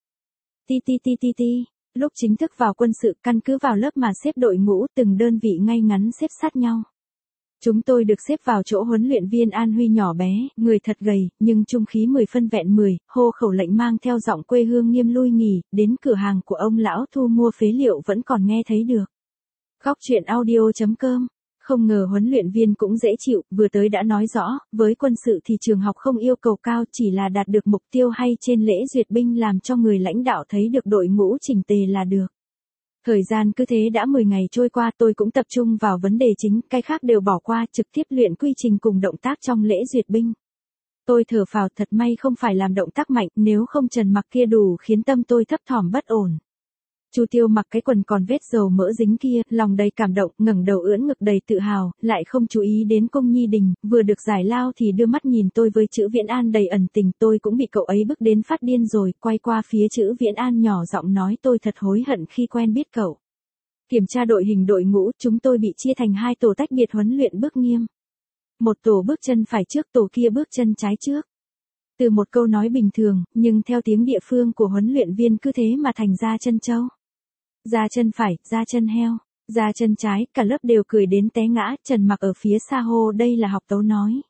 Ti. Lúc chính thức vào quân sự, căn cứ vào lớp mà xếp đội ngũ, từng đơn vị ngay ngắn xếp sát nhau. Chúng tôi được xếp vào chỗ huấn luyện viên An Huy nhỏ bé, người thật gầy, nhưng trung khí 10 phân vẹn 10, hô khẩu lệnh mang theo giọng quê hương nghiêm lui nghỉ, đến cửa hàng của ông lão thu mua phế liệu vẫn còn nghe thấy được. Góc chuyện audio.com. Không ngờ huấn luyện viên cũng dễ chịu, vừa tới đã nói rõ, với quân sự thì trường học không yêu cầu cao, chỉ là đạt được mục tiêu hay trên lễ duyệt binh làm cho người lãnh đạo thấy được đội ngũ chỉnh tề là được. Thời gian cứ thế đã 10 ngày trôi qua, tôi cũng tập trung vào vấn đề chính, cái khác đều bỏ qua, trực tiếp luyện quy trình cùng động tác trong lễ duyệt binh. Tôi thở phào, thật may không phải làm động tác mạnh, nếu không Trần Mặc kia đủ khiến tâm tôi thấp thỏm bất ổn. Chu Tiêu mặc cái quần còn vết dầu mỡ dính kia, lòng đầy cảm động, ngẩng đầu ưỡn ngực đầy tự hào, lại không chú ý đến Cung Nhi Đình, vừa được giải lao thì đưa mắt nhìn tôi với chữ Viễn An đầy ẩn tình, tôi cũng bị cậu ấy bức đến phát điên rồi, quay qua phía chữ Viễn An nhỏ giọng nói tôi thật hối hận khi quen biết cậu. Kiểm tra đội hình đội ngũ, chúng tôi bị chia thành 2 tổ tách biệt huấn luyện bước nghiêm. Một tổ bước chân phải trước, tổ kia bước chân trái trước. Từ một câu nói bình thường, nhưng theo tiếng địa phương của huấn luyện viên cứ thế mà thành ra chân trâu. Ra chân phải, ra chân heo, ra chân trái, cả lớp đều cười đến té ngã, Trần Mặc ở phía xa hô đây là học tấu nói.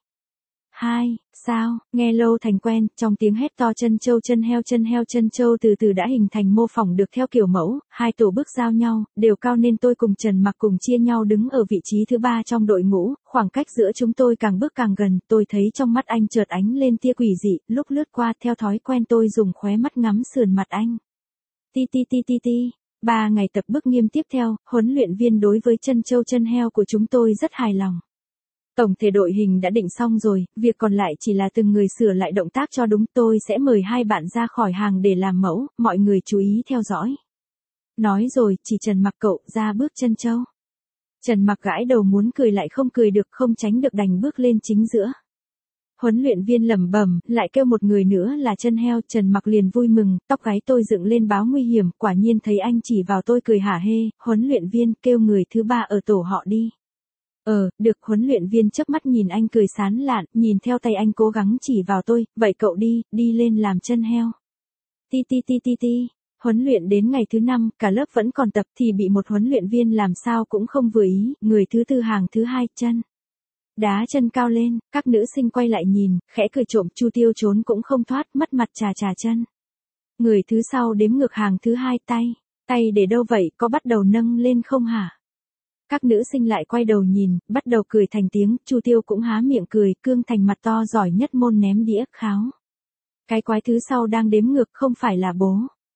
2, sao, nghe lâu thành quen, trong tiếng hét to chân trâu chân heo chân trâu từ từ đã hình thành mô phỏng được theo kiểu mẫu, 2 tổ bước giao nhau, đều cao nên tôi cùng Trần Mặc cùng chia nhau đứng ở vị trí thứ 3 trong đội ngũ, khoảng cách giữa chúng tôi càng bước càng gần, tôi thấy trong mắt anh chợt ánh lên tia quỷ dị, lúc lướt qua theo thói quen tôi dùng khóe mắt ngắm sườn mặt anh. Ti ti ti ti ti. 3 ngày tập bước nghiêm tiếp theo, huấn luyện viên đối với chân trâu chân heo của chúng tôi rất hài lòng. Tổng thể đội hình đã định xong rồi, việc còn lại chỉ là từng người sửa lại động tác cho đúng, tôi sẽ mời 2 bạn ra khỏi hàng để làm mẫu, mọi người chú ý theo dõi. Nói rồi, chỉ Trần Mặc cậu ra bước chân trâu. Trần Mặc gãi đầu muốn cười lại không cười được, không tránh được đành bước lên chính giữa. Huấn luyện viên lẩm bẩm, lại kêu một người nữa là chân heo, Trần Mặc liền vui mừng, tóc gáy tôi dựng lên báo nguy hiểm, quả nhiên thấy anh chỉ vào tôi cười hả hê, huấn luyện viên kêu người thứ 3 ở tổ họ đi. Được, huấn luyện viên chớp mắt nhìn anh cười sán lạn, nhìn theo tay anh cố gắng chỉ vào tôi, vậy cậu đi lên làm chân heo. Ti ti ti ti ti. Huấn luyện đến ngày thứ 5, cả lớp vẫn còn tập thì bị một huấn luyện viên làm sao cũng không vừa ý, người thứ 4 hàng thứ 2 chân. Đá chân cao lên, các nữ sinh quay lại nhìn, khẽ cười trộm, Chu Tiêu trốn cũng không thoát, mất mặt chà chân. Người thứ sau đếm ngược hàng thứ 2 tay để đâu vậy, có bắt đầu nâng lên không hả? Các nữ sinh lại quay đầu nhìn, bắt đầu cười thành tiếng, Chu Tiêu cũng há miệng cười, cương thành mặt to giỏi nhất môn ném đĩa, kháo. Cái quái thứ sau đang đếm ngược không phải là bố.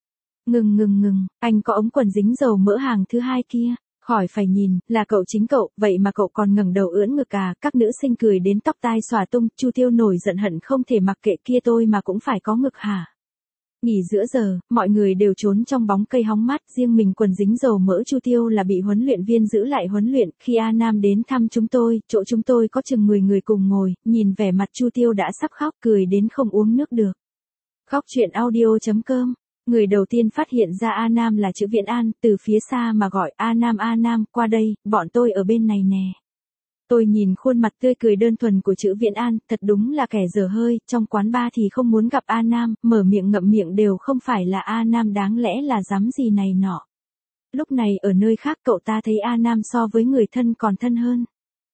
Ngừng, anh có ống quần dính dầu mỡ hàng thứ 2 kia. Khỏi phải nhìn, là cậu chính cậu, vậy mà cậu còn ngẩng đầu ưỡn ngực à, các nữ sinh cười đến tóc tai xòa tung, Chu Tiêu nổi giận hận không thể mặc kệ kia tôi mà cũng phải có ngực hả. Nghỉ giữa giờ, mọi người đều trốn trong bóng cây hóng mát, riêng mình quần dính dầu mỡ Chu Tiêu là bị huấn luyện viên giữ lại huấn luyện, khi A Nam đến thăm chúng tôi, chỗ chúng tôi có chừng 10 người cùng ngồi, nhìn vẻ mặt Chu Tiêu đã sắp khóc, cười đến không uống nước được. Góc chuyện audio.com. Người đầu tiên phát hiện ra A Nam là chữ Viễn An, từ phía xa mà gọi A Nam, qua đây, bọn tôi ở bên này nè. Tôi nhìn khuôn mặt tươi cười đơn thuần của chữ Viễn An, thật đúng là kẻ dở hơi, trong quán bar thì không muốn gặp A Nam, mở miệng ngậm miệng đều không phải là A Nam, đáng lẽ là dám gì này nọ. Lúc này ở nơi khác cậu ta thấy A Nam so với người thân còn thân hơn.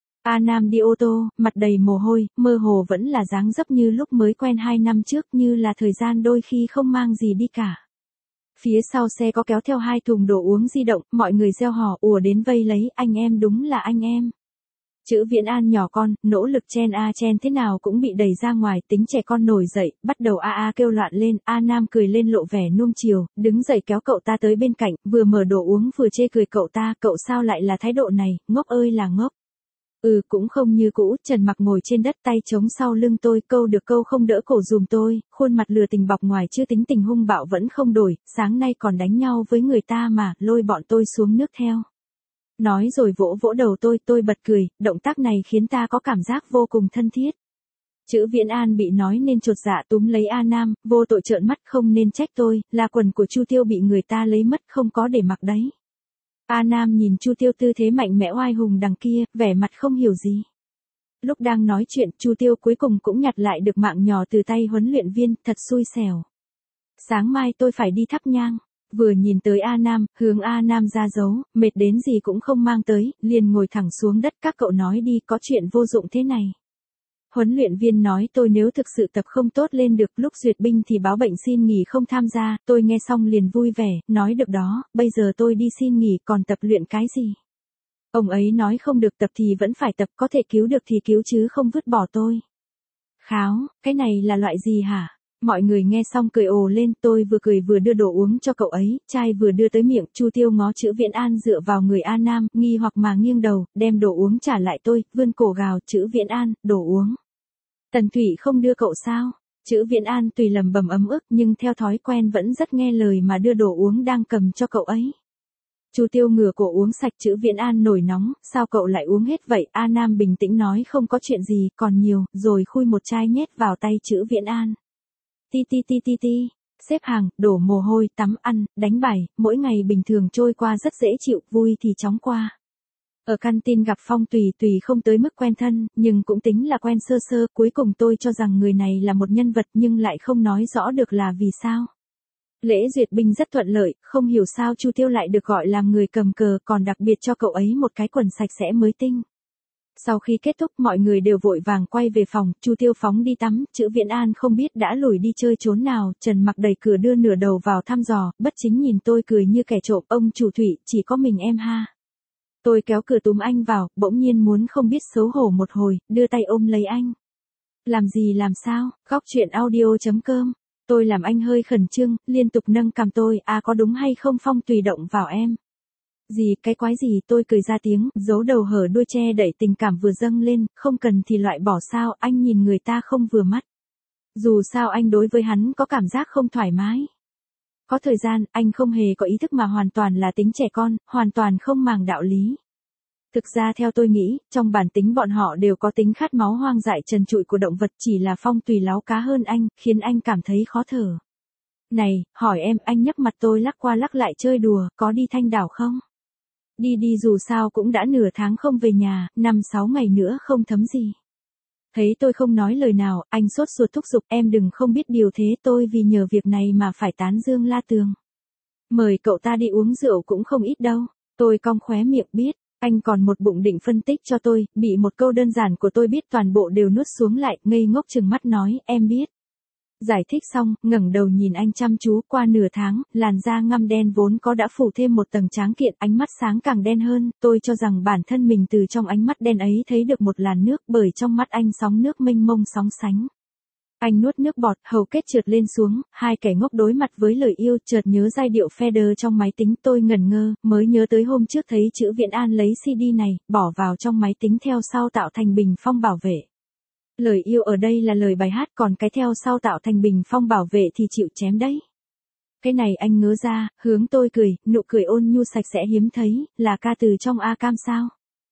A Nam đi ô tô, mặt đầy mồ hôi, mơ hồ vẫn là dáng dấp như lúc mới quen 2 năm trước, như là thời gian đôi khi không mang gì đi cả. Phía sau xe có kéo theo 2 thùng đồ uống di động, mọi người reo hò ùa đến vây lấy, anh em đúng là anh em. Chữ Viễn An nhỏ con, nỗ lực chen thế nào cũng bị đẩy ra ngoài, tính trẻ con nổi dậy, bắt đầu a kêu loạn lên, A Nam cười lên lộ vẻ nuông chiều, đứng dậy kéo cậu ta tới bên cạnh, vừa mở đồ uống vừa chê cười cậu ta, cậu sao lại là thái độ này, ngốc ơi là ngốc. Cũng không như cũ, Trần Mặc ngồi trên đất tay chống sau lưng tôi, câu được câu không đỡ cổ dùm tôi, khuôn mặt lừa tình bọc ngoài chưa tính tình hung bạo vẫn không đổi, sáng nay còn đánh nhau với người ta mà, lôi bọn tôi xuống nước theo. Nói rồi vỗ đầu tôi bật cười, động tác này khiến ta có cảm giác vô cùng thân thiết. Chữ Viễn An bị nói nên chột dạ túm lấy A Nam, vô tội trợn mắt không nên trách tôi, là quần của Chu Tiêu bị người ta lấy mất không có để mặc đấy. A Nam nhìn Chu Tiêu tư thế mạnh mẽ oai hùng đằng kia, vẻ mặt không hiểu gì. Lúc đang nói chuyện, Chu Tiêu cuối cùng cũng nhặt lại được mạng nhỏ từ tay huấn luyện viên, thật xui xẻo. Sáng mai tôi phải đi thắp nhang. vừa nhìn tới A Nam, hướng A Nam ra dấu, mệt đến gì cũng không mang tới, liền ngồi thẳng xuống đất. Các cậu nói đi, có chuyện vô dụng thế này. Huấn luyện viên nói tôi nếu thực sự tập không tốt lên được lúc duyệt binh thì báo bệnh xin nghỉ không tham gia, tôi nghe xong liền vui vẻ, nói được đó, bây giờ tôi đi xin nghỉ còn tập luyện cái gì. Ông ấy nói không được tập thì vẫn phải tập, có thể cứu được thì cứu chứ không vứt bỏ tôi. Kháo, cái này là loại gì hả? Mọi người nghe xong cười ồ lên, tôi vừa cười vừa đưa đồ uống cho cậu ấy, chai vừa đưa tới miệng. Chu Tiêu ngó Chữ Viễn An dựa vào người A Nam, nghi hoặc mà nghiêng đầu, đem đồ uống trả lại tôi, vươn cổ gào, Chữ Viễn An, đồ uống. Tần Thụy không đưa cậu sao? Chữ Viễn An tùy lầm bầm ấm ức nhưng theo thói quen vẫn rất nghe lời mà đưa đồ uống đang cầm cho cậu ấy. Chu Tiêu ngửa cổ uống sạch. Chữ Viễn An nổi nóng, sao cậu lại uống hết vậy? A Nam bình tĩnh nói không có chuyện gì, còn nhiều, rồi khui một chai nhét vào tay Chữ Viễn An. Ti ti ti ti ti, xếp hàng, đổ mồ hôi, tắm ăn, đánh bài, mỗi ngày bình thường trôi qua rất dễ chịu, vui thì chóng qua. Ở căn tin gặp Phong Tùy Tùy không tới mức quen thân, nhưng cũng tính là quen sơ sơ, cuối cùng tôi cho rằng người này là một nhân vật nhưng lại không nói rõ được là vì sao. Lễ duyệt binh rất thuận lợi, không hiểu sao Chu Tiêu lại được gọi làm người cầm cờ, còn đặc biệt cho cậu ấy một cái quần sạch sẽ mới tinh. Sau khi kết thúc mọi người đều vội vàng quay về phòng, Chu Tiêu phóng đi tắm, Chữ Viễn An không biết đã lủi đi chơi trốn nào, Trần Mặc đẩy cửa đưa nửa đầu vào thăm dò, bất chính nhìn tôi cười như kẻ trộm, ông chủ Thủy, chỉ có mình em ha. Tôi kéo cửa túm anh vào, bỗng nhiên muốn không biết xấu hổ một hồi, đưa tay ôm lấy anh. Làm gì làm sao, góc chuyện audio.com. Tôi làm anh hơi khẩn trương, liên tục nâng cằm tôi, à có đúng hay không Phong Tùy động vào em. Gì, cái quái gì, tôi cười ra tiếng, giấu đầu hở đuôi che đẩy tình cảm vừa dâng lên, không cần thì loại bỏ sao, anh nhìn người ta không vừa mắt. Dù sao anh đối với hắn có cảm giác không thoải mái. Có thời gian, anh không hề có ý thức mà hoàn toàn là tính trẻ con, hoàn toàn không màng đạo lý. Thực ra theo tôi nghĩ, trong bản tính bọn họ đều có tính khát máu hoang dại trần trụi của động vật, chỉ là Phong Tùy láo cá hơn anh, khiến anh cảm thấy khó thở. Này, hỏi em, anh nhấc mặt tôi lắc qua lắc lại chơi đùa, có đi Thanh Đảo không? Đi đi, dù sao cũng đã nửa tháng không về nhà, 5-6 ngày nữa không thấm gì. Thấy tôi không nói lời nào, anh sốt ruột thúc giục, em đừng không biết điều thế, tôi vì nhờ việc này mà phải tán dương la tường. Mời cậu ta đi uống rượu cũng không ít đâu. Tôi cong khóe miệng, biết, anh còn một bụng định phân tích cho tôi, bị một câu đơn giản của tôi biết toàn bộ đều nuốt xuống lại, ngây ngốc trừng mắt nói, em biết. Giải thích xong, ngẩng đầu nhìn anh chăm chú. Qua nửa tháng, làn da ngăm đen vốn có đã phủ thêm một tầng tráng kiện, ánh mắt sáng càng đen hơn, tôi cho rằng bản thân mình từ trong ánh mắt đen ấy thấy được một làn nước, bởi trong mắt anh sóng nước mênh mông sóng sánh. Anh nuốt nước bọt, hầu kết trượt lên xuống, hai kẻ ngốc đối mặt với lời yêu, chợt nhớ giai điệu Feder trong máy tính, tôi ngẩn ngơ, mới nhớ tới hôm trước thấy Chữ Viễn An lấy CD này, bỏ vào trong máy tính theo sau tạo thành bình phong bảo vệ. Lời yêu ở đây là lời bài hát, còn cái theo sau tạo thành bình phong bảo vệ thì chịu chém đấy. Cái này anh ngớ ra, hướng tôi cười, nụ cười ôn nhu sạch sẽ hiếm thấy, là ca từ trong A Cam sao?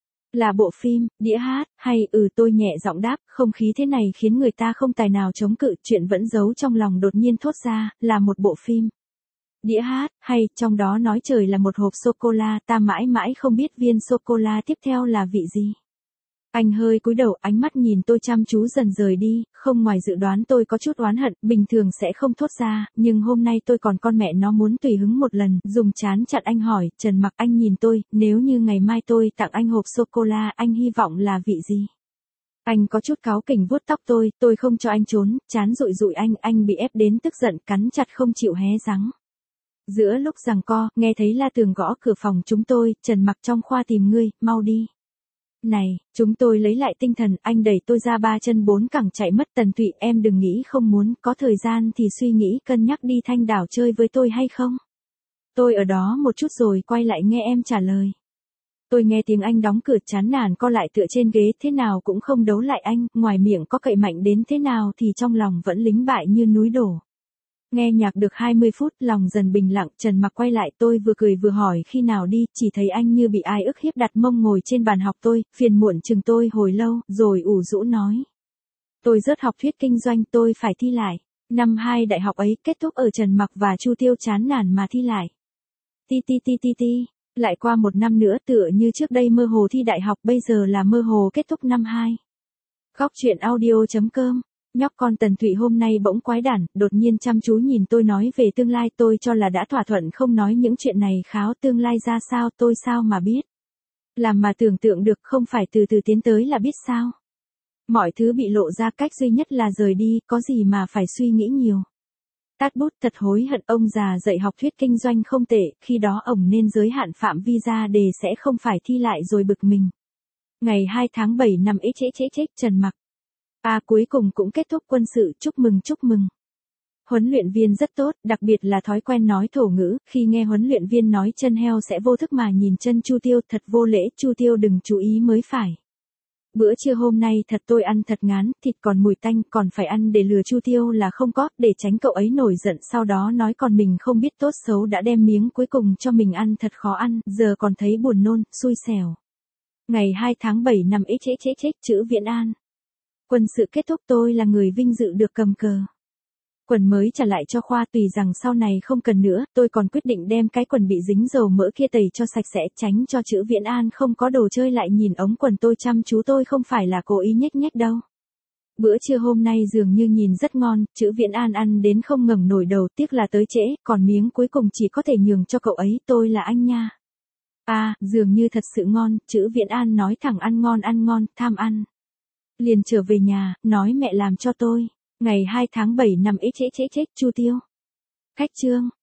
Là bộ phim, đĩa hát, hay tôi nhẹ giọng đáp, không khí thế này khiến người ta không tài nào chống cự, chuyện vẫn giấu trong lòng đột nhiên thốt ra, là một bộ phim. Đĩa hát, hay, trong đó nói trời là một hộp sô-cô-la, ta mãi mãi không biết viên sô-cô-la tiếp theo là vị gì. Anh hơi cúi đầu, ánh mắt nhìn tôi chăm chú dần rời đi, không ngoài dự đoán tôi có chút oán hận, bình thường sẽ không thốt ra, nhưng hôm nay tôi còn con mẹ nó muốn tùy hứng một lần, dùng trán chặn anh hỏi, Trần Mặc. Anh nhìn tôi, nếu như ngày mai tôi tặng anh hộp sô-cô-la, anh hy vọng là vị gì? Anh có chút cáu kỉnh vuốt tóc tôi không cho anh trốn, chán dụi dụi anh bị ép đến tức giận, cắn chặt không chịu hé răng. Giữa lúc giằng co, nghe thấy La Tường gõ cửa phòng chúng tôi, Trần Mặc trong khoa tìm ngươi, mau đi. Này, chúng tôi lấy lại tinh thần, anh đẩy tôi ra 3 chân 4 cẳng chạy mất. Tần Thụy, em đừng nghĩ không muốn, có thời gian thì suy nghĩ cân nhắc đi Thanh Đảo chơi với tôi hay không. Tôi ở đó một chút rồi quay lại nghe em trả lời. Tôi nghe tiếng anh đóng cửa chán nản co lại tựa trên ghế, thế nào cũng không đấu lại anh, ngoài miệng có cậy mạnh đến thế nào thì trong lòng vẫn lính bại như núi đổ. Nghe nhạc được 20 phút, lòng dần bình lặng, Trần Mặc quay lại, tôi vừa cười vừa hỏi khi nào đi, chỉ thấy anh như bị ai ức hiếp đặt mông ngồi trên bàn học tôi, phiền muộn chừng tôi hồi lâu, rồi ủ rũ nói. Tôi rớt học thuyết kinh doanh, tôi phải thi lại. Năm 2 đại học ấy kết thúc ở Trần Mặc và Chu Tiêu chán nản mà thi lại. Ti. Lại qua 1 năm nữa tựa như trước đây mơ hồ thi đại học, bây giờ là mơ hồ kết thúc năm 2. Góc chuyện audio.com Nhóc con Tần Thụy hôm nay bỗng quái đản, đột nhiên chăm chú nhìn tôi nói về tương lai, tôi cho là đã thỏa thuận không nói những chuyện này, kháo tương lai ra sao tôi sao mà biết. Làm mà tưởng tượng được, không phải từ từ tiến tới là biết sao. Mọi thứ bị lộ ra, cách duy nhất là rời đi, có gì mà phải suy nghĩ nhiều. Tát bút, thật hối hận, ông già dạy học thuyết kinh doanh không tệ, khi đó ổng nên giới hạn phạm vi ra đề sẽ không phải thi lại rồi bực mình. Ngày 2 tháng 7 năm Trần Mặc. Cuối cùng cũng kết thúc quân sự, chúc mừng chúc mừng. Huấn luyện viên rất tốt, đặc biệt là thói quen nói thổ ngữ, khi nghe huấn luyện viên nói chân heo sẽ vô thức mà nhìn chân Chu Tiêu, thật vô lễ, Chu Tiêu đừng chú ý mới phải. Bữa trưa hôm nay thật tôi ăn thật ngán, thịt còn mùi tanh, còn phải ăn để lừa Chu Tiêu là không có, để tránh cậu ấy nổi giận sau đó nói còn mình không biết tốt xấu đã đem miếng cuối cùng cho mình ăn thật khó ăn, giờ còn thấy buồn nôn, xui xẻo. Ngày 2 tháng 7 năm chữ Viễn An. Quân sự kết thúc, tôi là người vinh dự được cầm cờ. Quần mới trả lại cho Khoa, tùy rằng sau này không cần nữa, tôi còn quyết định đem cái quần bị dính dầu mỡ kia tẩy cho sạch sẽ, tránh cho chữ Viễn An không có đồ chơi lại nhìn ống quần tôi chăm chú, tôi không phải là cố ý nhếch nhếch đâu. Bữa trưa hôm nay dường như nhìn rất ngon, chữ Viễn An ăn đến không ngẩng nổi đầu, tiếc là tới trễ, còn miếng cuối cùng chỉ có thể nhường cho cậu ấy, tôi là anh nha. Dường như thật sự ngon, chữ Viễn An nói thẳng ăn ngon, tham ăn. Liền trở về nhà, nói mẹ làm cho tôi. Ngày 2 tháng 7 năm Chu Tiêu. Khách chương.